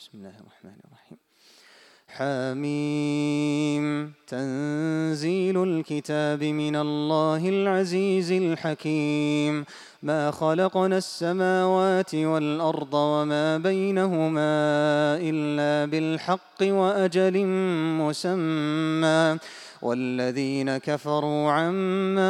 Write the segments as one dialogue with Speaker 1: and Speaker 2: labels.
Speaker 1: بسم الله الرحمن الرحيم. حميم. تنزيل الكتاب من الله العزيز الحكيم. ما خلقنا السماوات والأرض وما بينهما إلا بالحق وأجل مسمى والذين كفروا عما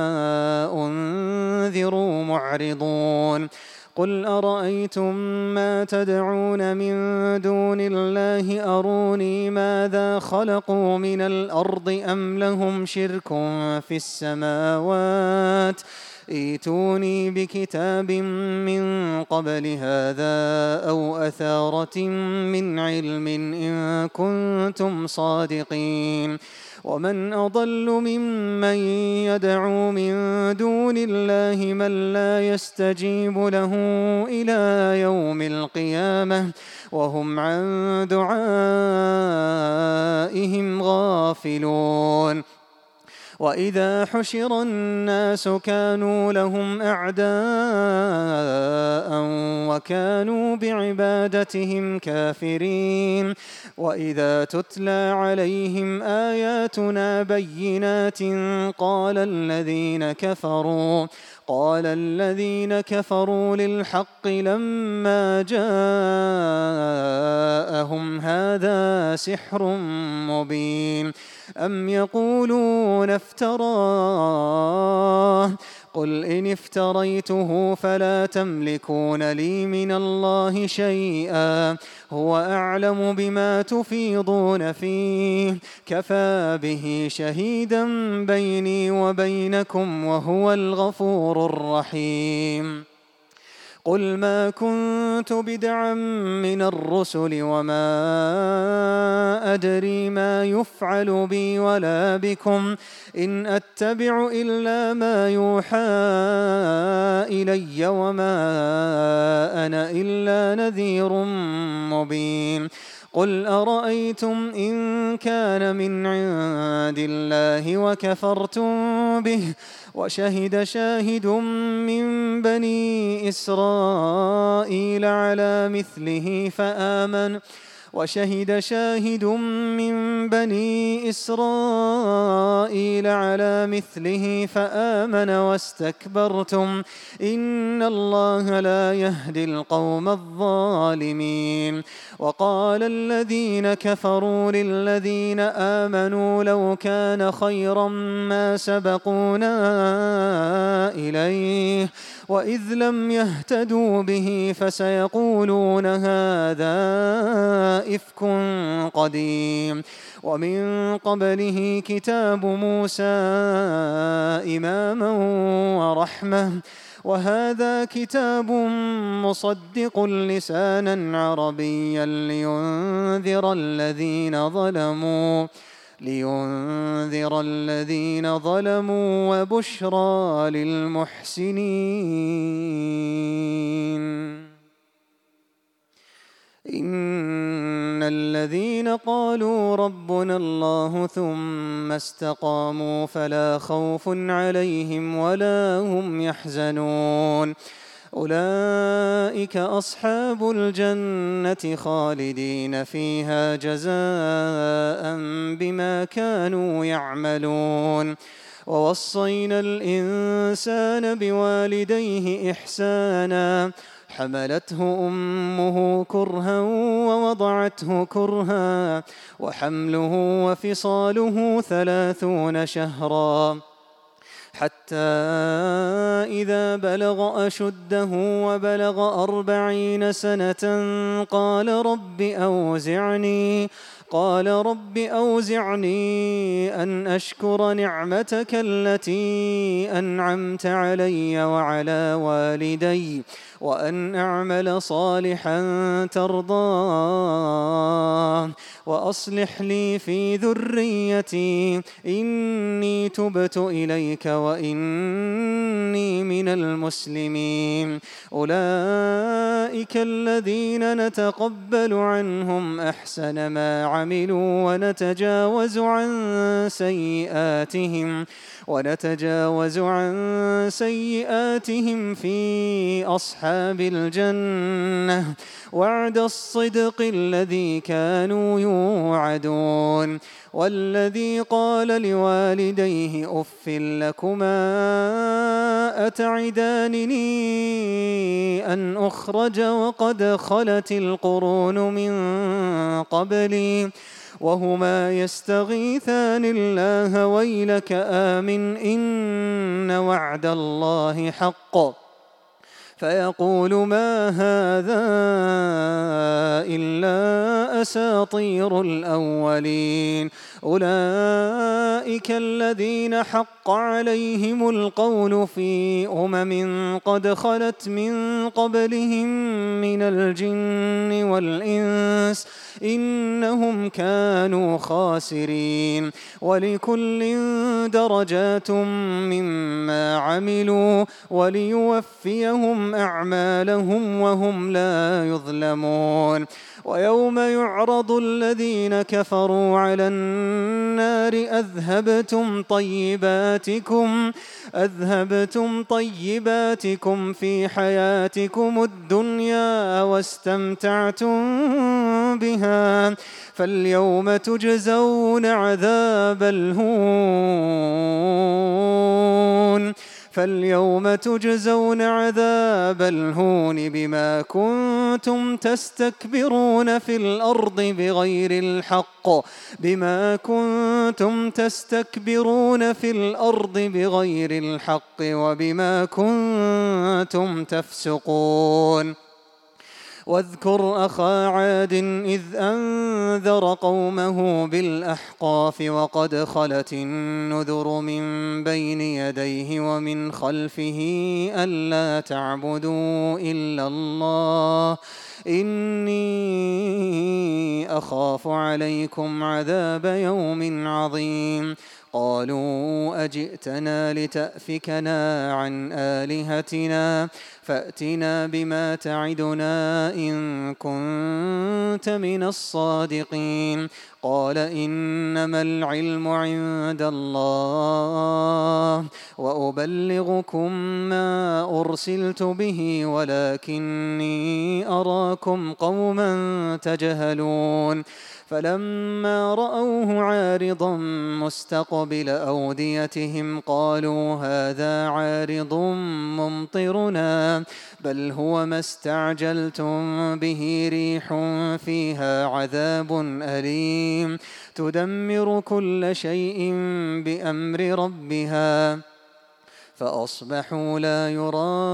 Speaker 1: أنذروا معرضون. قل أرأيتم ما تدعون من دون الله أروني ماذا خلقوا من الأرض أم لهم شرك في السماوات ائتوني بكتاب من قبل هذا أو أثارة من علم إن كنتم صادقين. ومن أضل ممن يدعو من دون الله من لا يستجيب له إلى يوم القيامة وهم عن دعائهم غافلون. وإذا حشر الناس كانوا لهم أعداء وكانوا بعبادتهم كافرين. وإذا تتلى عليهم آياتنا بينات قال الذين كفروا للحق لما جاءهم هذا سحر مبين. أم يقولون افتراه قل إن افتريته فلا تملكون لي من الله شيئا هو أعلم بما تفيضون فيه كفى به شهيدا بيني وبينكم وهو الغفور الرحيم. قل ما كنت بدعا من الرسل وما أدري ما يفعل بي ولا بكم إن أتبع إلا ما يوحى إلي وما أنا إلا نذير مبين. قل أرأيتم إن كان من عند الله وكفرتم به وشهد شاهد من بني إسرائيل على مثله فآمن واستكبرتم إن الله لا يهدي القوم الظالمين. وقال الذين كفروا للذين آمنوا لو كان خيرا ما سبقونا إليه وإذ لم يهتدوا به فسيقولون هذا إفك قديم. ومن قبله كتاب موسى إماما ورحمة وهذا كتاب مصدق لسانا عربيا لينذر الذين ظلموا وبشرى للمحسنين. إن الذين قالوا ربنا الله ثم استقاموا فلا خوف عليهم ولا هم يحزنون أولئك أصحاب الجنة خالدين فيها جزاء بما كانوا يعملون. ووصينا الإنسان بوالديه إحسانا حملته أمه كرها ووضعته كرها وحمله وفصاله 30 شهرا حتى إذا بلغ أشده وبلغ 40 سنة قال رب أوزعني أن أشكر نعمتك التي أنعمت علي وعلى والدي وأن أعمل صالحا ترضاه وأصلح لي في ذريتي إني تبت إليك وإني إني من المسلمين. أولئك الذين نتقبل عنهم أحسن ما عملوا ونتجاوز عن سيئاتهم في أصحاب الجنة وعد الصدق الذي كانوا يوعدون. والذي قال لوالديه أف لكما أتعدانني أن أخرج وقد خلت القرون من قبلي وهما يستغيثان الله ويلك آمن إن وعد الله حق فيقول ما هذا إلا أساطير الأولين. أولئك الذين حق عليهم القول في قد خلت من قبلهم من الجن والإنس إنهم كانوا خاسرين. ولكل درجات مما عملوا وليوفيهم أعمالهم وهم لا يظلمون. ويوم يعرض الذين كفروا على النار أذهبتم طيباتكم في حياتكم الدنيا واستمتعتم بها فاليوم تجزون عذاب الهون بما كنتم تستكبرون في الأرض بغير الحق وبما كنتم تفسقون. واذكر أخا عاد إذ أنذر قومه بالأحقاف وقد خلت النذر من بين يديه ومن خلفه ألا تعبدوا إلا الله إني أخاف عليكم عذاب يوم عظيم. قالوا أجئتنا لتأفكنا عن آلهتنا فأتنا بما تعدنا إن كنت من الصادقين. قال إنما العلم عند الله وأبلغكم ما أرسلت به ولكني أراكم قوما تجهلون. فلما رأوه عارضا مستقبل أوديتهم قالوا هذا عارض ممطرنا بل هو ما استعجلتم به ريح فيها عذاب أليم تدمر كل شيء بأمر ربها فأصبحوا لا يرى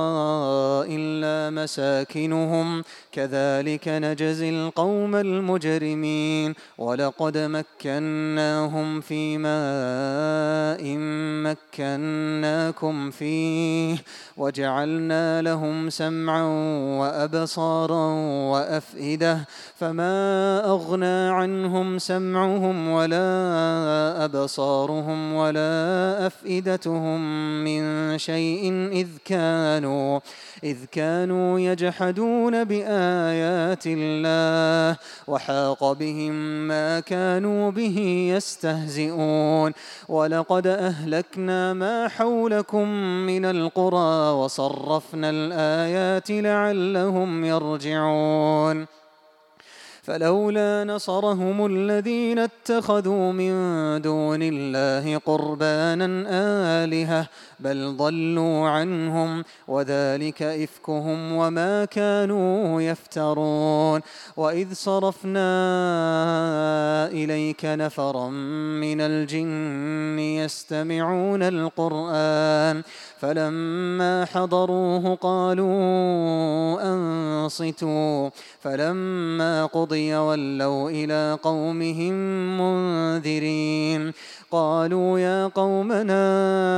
Speaker 1: إلا مساكنهم كذلك نجزي القوم المجرمين. ولقد مكناهم في ماء مكناكم فيه وجعلنا لهم سمعا وأبصارا وأفئدة فما أغنى عنهم سمعهم ولا أبصارهم ولا أفئدتهم من شيء إذ كانوا يجحدون بآيات الله وحاق بهم ما كانوا به يستهزئون. ولقد أهلكنا ما حولكم من القرى وصرفنا الآيات لعلهم يرجعون. فلولا نصرهم الذين اتخذوا من دون الله قربانا آلهة بل ضلوا عنهم وذلك إفكهم وما كانوا يفترون. وإذ صرفنا إليك نفرا من الجن يستمعون القرآن فلما حضروه قالوا أنصتوا فلما قضي ولوا إلى قومهم منذرين. قالوا يا قومنا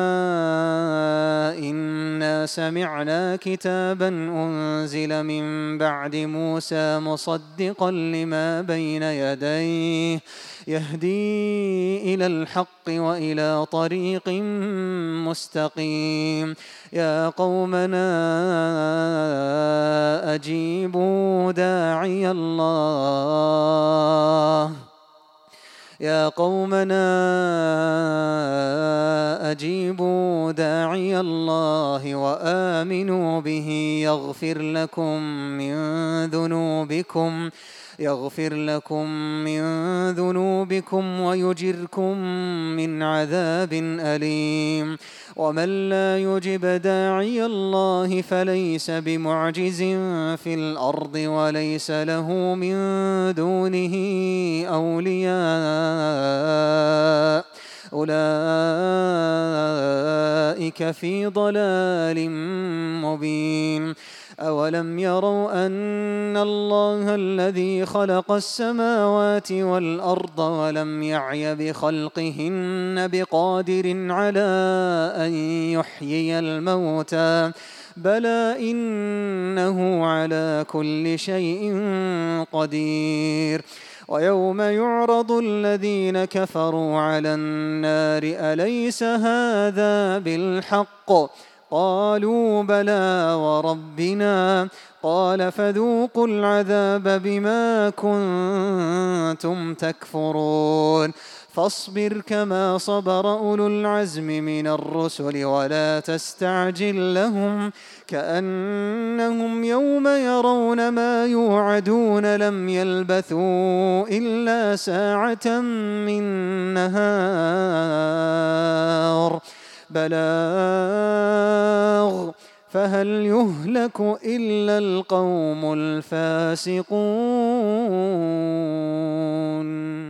Speaker 1: إنا سمعنا كتابا أنزل من بعد موسى مصدقا لما بين يديه يهدي إلى الحق وإلى طريق مستقيم. يا قومنا أجيبوا داعي الله يا قومنا أجيبوا داعي الله وآمنوا به يغفر لكم من ذنوبكم ويجركم من عذاب أليم. ومن لا يجب داعي الله فليس بمعجز في الأرض وليس له من دونه أولياء أولئك في ضلال مبين. أولم يروا أن الله الذي خلق السماوات والأرض ولم يعي بخلقهن بقادر على أن يحيي الموتى بلى إنه على كل شيء قدير. ويوم يعرض الذين كفروا على النار أليس هذا بالحق قالوا بلى وربنا قال فذوقوا العذاب بما كنتم تكفرون. فاصبر كما صبر أولو العزم من الرسل ولا تستعجل لهم كأنهم يوم يرون ما يوعدون لم يلبثوا إلا ساعة من نهار بلاغ فهل يهلك إلا القوم الفاسقون.